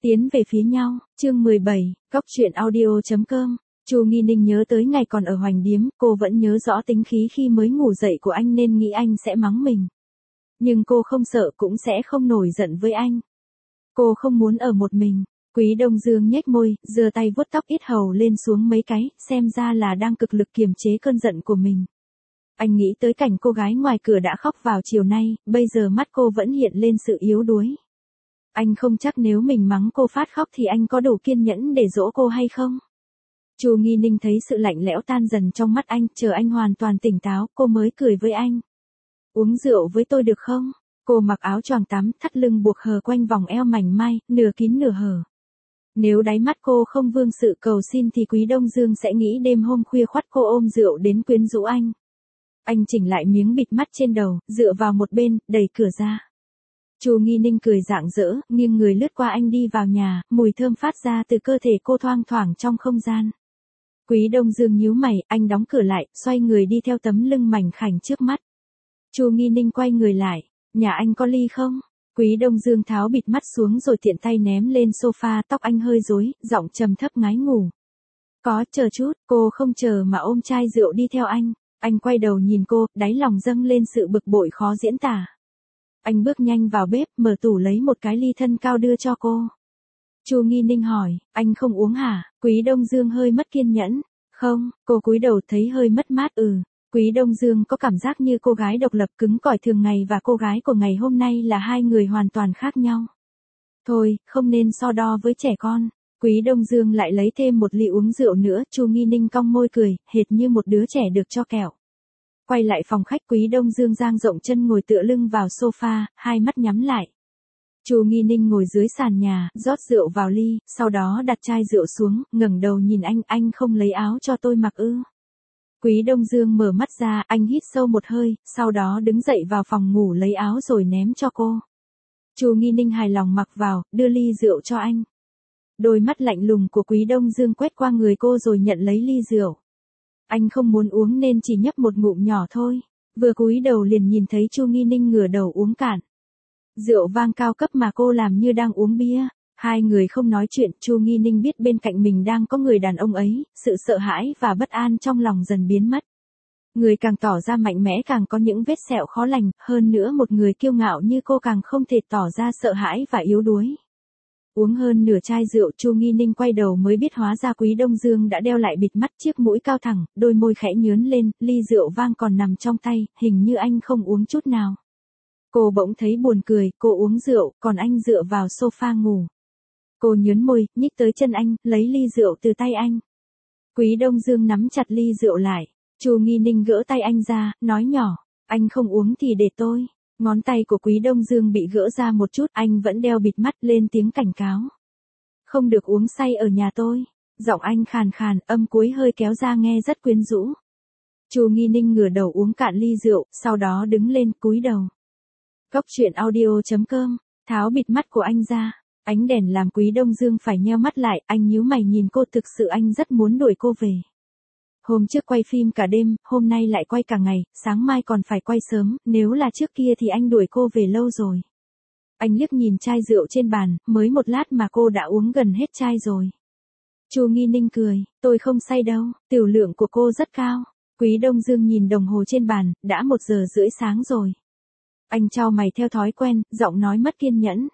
Tiến về phía nhau, chương 17, Góc truyện audio.com. Chu Nghi Ninh nhớ tới ngày còn ở Hoành Điếm, cô vẫn nhớ rõ tính khí khi mới ngủ dậy của anh nên nghĩ anh sẽ mắng mình. Nhưng cô không sợ cũng sẽ không nổi giận với anh. Cô không muốn ở một mình. Quý Đông Dương nhếch môi, giơ tay vuốt tóc yết hầu lên xuống mấy cái, xem ra là đang cực lực kiềm chế cơn giận của mình. Anh nghĩ tới cảnh cô gái ngoài cửa đã khóc vào chiều nay, bây giờ mắt cô vẫn hiện lên sự yếu đuối. Anh không chắc nếu mình mắng cô phát khóc thì anh có đủ kiên nhẫn để dỗ cô hay không. Chu Nghi Ninh thấy sự lạnh lẽo tan dần trong mắt anh, chờ anh hoàn toàn tỉnh táo, cô mới cười với anh. Uống rượu với tôi được không? Cô mặc áo choàng tắm, thắt lưng buộc hờ quanh vòng eo mảnh mai, nửa kín nửa hở. Nếu đáy mắt cô không vương sự cầu xin thì Quý Đông Dương sẽ nghĩ đêm hôm khuya khoắt cô ôm rượu đến quyến rũ anh. Anh chỉnh lại miếng bịt mắt trên đầu, dựa vào một bên, đẩy cửa ra. Chu Nghi Ninh cười rạng rỡ, nghiêng người lướt qua anh đi vào nhà, mùi thơm phát ra từ cơ thể cô thoang thoảng trong không gian. Quý Đông Dương nhíu mày, anh đóng cửa lại, xoay người đi theo tấm lưng mảnh khảnh trước mắt. Chu Nghi Ninh quay người lại, nhà anh có ly không? Quý Đông Dương tháo bịt mắt xuống rồi tiện tay ném lên sofa, tóc anh hơi rối, giọng trầm thấp ngái ngủ. Có, chờ chút, cô không chờ mà ôm chai rượu đi theo anh. Anh quay đầu nhìn cô, đáy lòng dâng lên sự bực bội khó diễn tả. Anh bước nhanh vào bếp, mở tủ lấy một cái ly thân cao đưa cho cô. Chu Nghi Ninh hỏi, anh không uống hả? Quý Đông Dương hơi mất kiên nhẫn. Không, cô cúi đầu thấy hơi mất mát. Quý Đông Dương có cảm giác như cô gái độc lập cứng cỏi thường ngày và cô gái của ngày hôm nay là hai người hoàn toàn khác nhau. Thôi, không nên so đo với trẻ con. Quý Đông Dương lại lấy thêm một ly uống rượu nữa, Chu Nghi Ninh cong môi cười, hệt như một đứa trẻ được cho kẹo. Quay lại phòng khách, Quý Đông Dương dang rộng chân ngồi tựa lưng vào sofa, hai mắt nhắm lại. Chu Nghi Ninh ngồi dưới sàn nhà, rót rượu vào ly, sau đó đặt chai rượu xuống, ngẩng đầu nhìn anh không lấy áo cho tôi mặc ư? Quý Đông Dương mở mắt ra, anh hít sâu một hơi, sau đó đứng dậy vào phòng ngủ lấy áo rồi ném cho cô. Chu Nghi Ninh hài lòng mặc vào, đưa ly rượu cho anh. Đôi mắt lạnh lùng của Quý Đông Dương quét qua người cô rồi nhận lấy ly rượu. Anh không muốn uống nên chỉ nhấp một ngụm nhỏ thôi. Vừa cúi đầu liền nhìn thấy Chu Nghi Ninh ngửa đầu uống cạn. Rượu vang cao cấp mà cô làm như đang uống bia. Hai người không nói chuyện, Chu Nghi Ninh biết bên cạnh mình đang có người đàn ông ấy, sự sợ hãi và bất an trong lòng dần biến mất. Người càng tỏ ra mạnh mẽ càng có những vết sẹo khó lành, hơn nữa một người kiêu ngạo như cô càng không thể tỏ ra sợ hãi và yếu đuối. Uống hơn nửa chai rượu, Chu Nghi Ninh quay đầu mới biết hóa ra Quý Đông Dương đã đeo lại bịt mắt, chiếc mũi cao thẳng, đôi môi khẽ nhướn lên, ly rượu vang còn nằm trong tay, hình như anh không uống chút nào. Cô bỗng thấy buồn cười, cô uống rượu, còn anh dựa vào sofa ngủ. Cô nhớn môi, nhích tới chân anh, lấy ly rượu từ tay anh. Quý Đông Dương nắm chặt ly rượu lại. Chu Nghi Ninh gỡ tay anh ra, nói nhỏ, anh không uống thì để tôi. Ngón tay của Quý Đông Dương bị gỡ ra một chút, anh vẫn đeo bịt mắt, lên tiếng cảnh cáo. Không được uống say ở nhà tôi. Giọng anh khàn khàn, âm cuối hơi kéo ra nghe rất quyến rũ. Chu Nghi Ninh ngửa đầu uống cạn ly rượu, sau đó đứng lên, cúi đầu. Góc truyện audio.com, tháo bịt mắt của anh ra. Ánh đèn làm Quý Đông Dương phải nheo mắt lại, anh nhíu mày nhìn cô, thực sự anh rất muốn đuổi cô về. Hôm trước quay phim cả đêm, hôm nay lại quay cả ngày, sáng mai còn phải quay sớm, nếu là trước kia thì anh đuổi cô về lâu rồi. Anh liếc nhìn chai rượu trên bàn, mới một lát mà cô đã uống gần hết chai rồi. Chu Nghi Ninh cười, tôi không say đâu, tiểu lượng của cô rất cao. Quý Đông Dương nhìn đồng hồ trên bàn, đã 1:30 sáng rồi. Anh chau mày theo thói quen, giọng nói mất kiên nhẫn.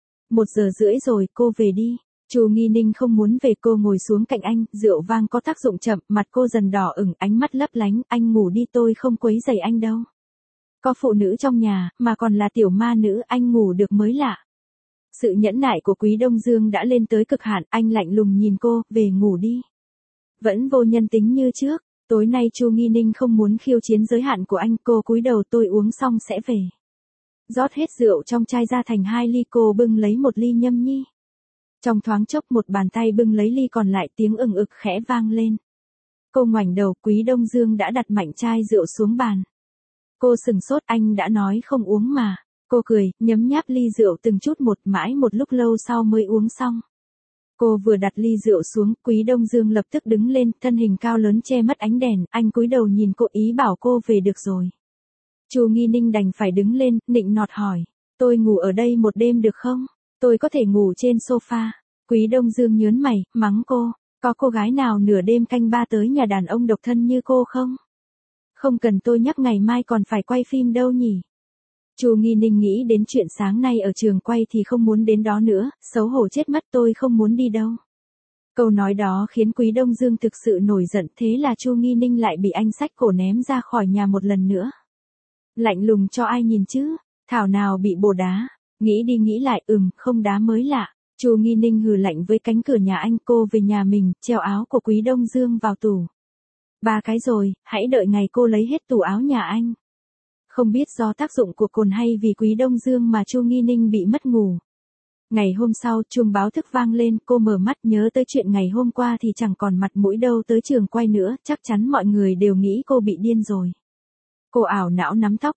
1:30 rồi, cô về đi. Chu Nghi Ninh không muốn về, cô ngồi xuống cạnh anh, rượu vang có tác dụng chậm, mặt cô dần đỏ ửng, ánh mắt lấp lánh, anh ngủ đi, tôi không quấy rầy anh đâu. Có phụ nữ trong nhà, mà còn là tiểu ma nữ, anh ngủ được mới lạ. Sự nhẫn nại của Quý Đông Dương đã lên tới cực hạn, anh lạnh lùng nhìn cô, về ngủ đi. Vẫn vô nhân tính như trước, tối nay Chu Nghi Ninh không muốn khiêu chiến giới hạn của anh, cô cúi đầu, tôi uống xong sẽ về. Rót hết rượu trong chai ra thành 2 ly, cô bưng lấy một ly nhâm nhi. Trong thoáng chốc một bàn tay bưng lấy ly còn lại, tiếng ừng ực khẽ vang lên. Cô ngoảnh đầu, Quý Đông Dương đã đặt mạnh chai rượu xuống bàn. Cô sừng sốt, anh đã nói không uống mà. Cô cười, nhấm nháp ly rượu từng chút một, mãi một lúc lâu sau mới uống xong. Cô vừa đặt ly rượu xuống, Quý Đông Dương lập tức đứng lên, thân hình cao lớn che mất ánh đèn, anh cúi đầu nhìn cô, ý bảo cô về được rồi. Chu Nghi Ninh đành phải đứng lên, nịnh nọt hỏi, tôi ngủ ở đây một đêm được không? Tôi có thể ngủ trên sofa. Quý Đông Dương nhớn mày, mắng cô, có cô gái nào nửa đêm canh ba tới nhà đàn ông độc thân như cô không? Không cần tôi nhắc ngày mai còn phải quay phim đâu nhỉ? Chu Nghi Ninh nghĩ đến chuyện sáng nay ở trường quay thì không muốn đến đó nữa, xấu hổ chết mất, tôi không muốn đi đâu. Câu nói đó khiến Quý Đông Dương thực sự nổi giận, thế là Chu Nghi Ninh lại bị anh xách cổ ném ra khỏi nhà một lần nữa. Lạnh lùng cho ai nhìn chứ, thảo nào bị bồ đá, nghĩ đi nghĩ lại, không đá mới lạ. Chu Nghi Ninh hừ lạnh với cánh cửa nhà anh, cô về nhà mình, treo áo của Quý Đông Dương vào tủ. 3 cái rồi, hãy đợi ngày cô lấy hết tủ áo nhà anh. Không biết do tác dụng của cồn hay vì Quý Đông Dương mà Chu Nghi Ninh bị mất ngủ. Ngày hôm sau, chuông báo thức vang lên, cô mở mắt nhớ tới chuyện ngày hôm qua thì chẳng còn mặt mũi đâu tới trường quay nữa, chắc chắn mọi người đều nghĩ cô bị điên rồi. Cô ảo não nắm tóc,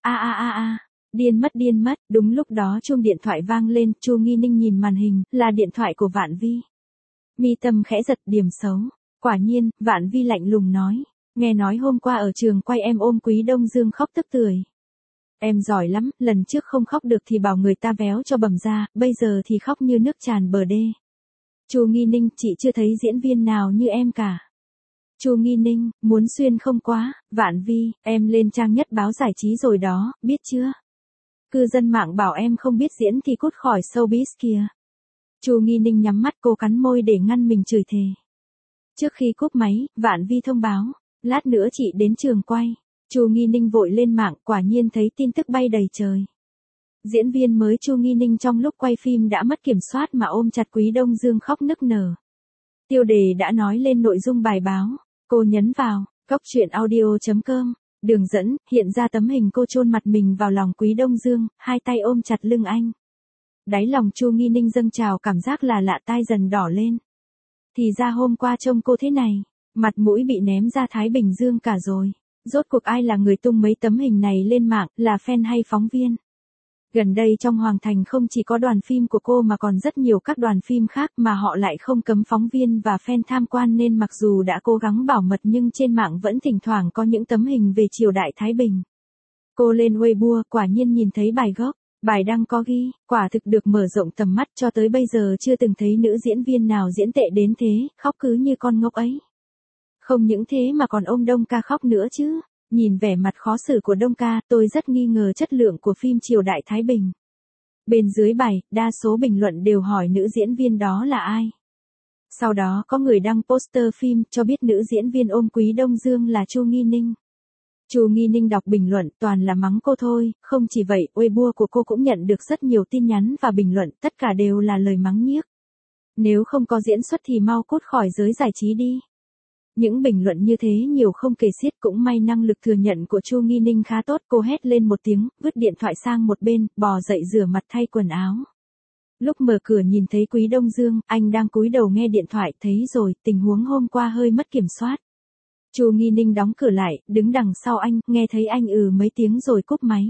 điên mất, đúng lúc đó chuông điện thoại vang lên, Chu Nghi Ninh nhìn màn hình, là điện thoại của Vạn Vi. Mi tâm khẽ giật, điểm xấu. Quả nhiên, Vạn Vi lạnh lùng nói, nghe nói hôm qua ở trường quay em ôm Quý Đông Dương khóc tức tưởi. Em giỏi lắm, lần trước không khóc được thì bảo người ta véo cho bầm ra, bây giờ thì khóc như nước tràn bờ đê. Chu Nghi Ninh, chị chưa thấy diễn viên nào như em cả. Chu Nghi Ninh, muốn xuyên không quá, Vạn Vi, em lên trang nhất báo giải trí rồi đó, biết chưa? Cư dân mạng bảo em không biết diễn thì cút khỏi showbiz kìa. Chu Nghi Ninh nhắm mắt, cô cắn môi để ngăn mình chửi thề. Trước khi cúp máy, Vạn Vi thông báo, lát nữa chị đến trường quay. Chu Nghi Ninh vội lên mạng, quả nhiên thấy tin tức bay đầy trời. Diễn viên mới Chu Nghi Ninh trong lúc quay phim đã mất kiểm soát mà ôm chặt Quý Đông Dương khóc nức nở. Tiêu đề đã nói lên nội dung bài báo. Cô nhấn vào, coctruyện.audio.com. Đường dẫn, hiện ra tấm hình cô chôn mặt mình vào lòng Quý Đông Dương, hai tay ôm chặt lưng anh. Đáy lòng Chu Nghi Ninh dâng trào cảm giác là lạ tai dần đỏ lên. Thì ra hôm qua trông cô thế này, mặt mũi bị ném ra Thái Bình Dương cả rồi. Rốt cuộc ai là người tung mấy tấm hình này lên mạng, là fan hay phóng viên? Gần đây trong Hoàng Thành không chỉ có đoàn phim của cô mà còn rất nhiều các đoàn phim khác mà họ lại không cấm phóng viên và fan tham quan, nên mặc dù đã cố gắng bảo mật nhưng trên mạng vẫn thỉnh thoảng có những tấm hình về triều đại Thái Bình. Cô lên Weibo, quả nhiên nhìn thấy bài gốc. Bài đăng có ghi, quả thực được mở rộng tầm mắt, cho tới bây giờ chưa từng thấy nữ diễn viên nào diễn tệ đến thế, khóc cứ như con ngốc ấy. Không những thế mà còn ôm Đông Ca khóc nữa chứ. Nhìn vẻ mặt khó xử của Đông Ca, tôi rất nghi ngờ chất lượng của phim Triều Đại Thái Bình. Bên dưới bài, đa số bình luận đều hỏi nữ diễn viên đó là ai. Sau đó có người đăng poster phim cho biết nữ diễn viên ôm Quý Đông Dương là Chu Nghi Ninh. Chu Nghi Ninh đọc bình luận toàn là mắng cô thôi, không chỉ vậy, Weibo của cô cũng nhận được rất nhiều tin nhắn và bình luận, tất cả đều là lời mắng nhiếc. Nếu không có diễn xuất thì mau cút khỏi giới giải trí đi. Những bình luận như thế nhiều không kể xiết, cũng may năng lực thừa nhận của Chu Nghi Ninh khá tốt, cô hét lên một tiếng, vứt điện thoại sang một bên, bò dậy rửa mặt thay quần áo. Lúc mở cửa nhìn thấy Quý Đông Dương, anh đang cúi đầu nghe điện thoại, thấy rồi, tình huống hôm qua hơi mất kiểm soát. Chu Nghi Ninh đóng cửa lại, đứng đằng sau anh, nghe thấy anh mấy tiếng rồi cúp máy.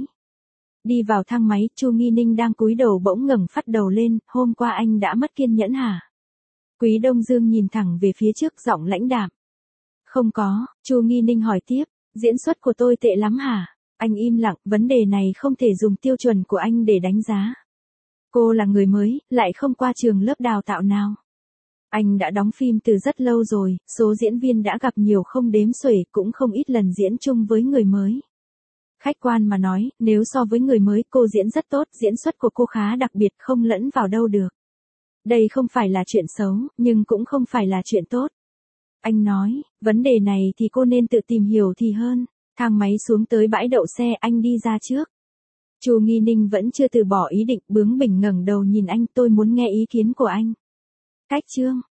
Đi vào thang máy, Chu Nghi Ninh đang cúi đầu bỗng ngẩng phát đầu lên, hôm qua anh đã mất kiên nhẫn hả? Quý Đông Dương nhìn thẳng về phía trước, giọng lãnh đạm. Không có, Chu Nghi Ninh hỏi tiếp, diễn xuất của tôi tệ lắm hả? Anh im lặng, vấn đề này không thể dùng tiêu chuẩn của anh để đánh giá. Cô là người mới, lại không qua trường lớp đào tạo nào. Anh đã đóng phim từ rất lâu rồi, số diễn viên đã gặp nhiều không đếm xuể, cũng không ít lần diễn chung với người mới. Khách quan mà nói, nếu so với người mới, cô diễn rất tốt, diễn xuất của cô khá đặc biệt, không lẫn vào đâu được. Đây không phải là chuyện xấu, nhưng cũng không phải là chuyện tốt. Anh nói, vấn đề này thì cô nên tự tìm hiểu thì hơn. Thang máy xuống tới bãi đậu xe, anh đi ra trước. Chu Nghi Ninh vẫn chưa từ bỏ ý định, bướng bỉnh ngẩng đầu nhìn anh, tôi muốn nghe ý kiến của anh. Cách chương.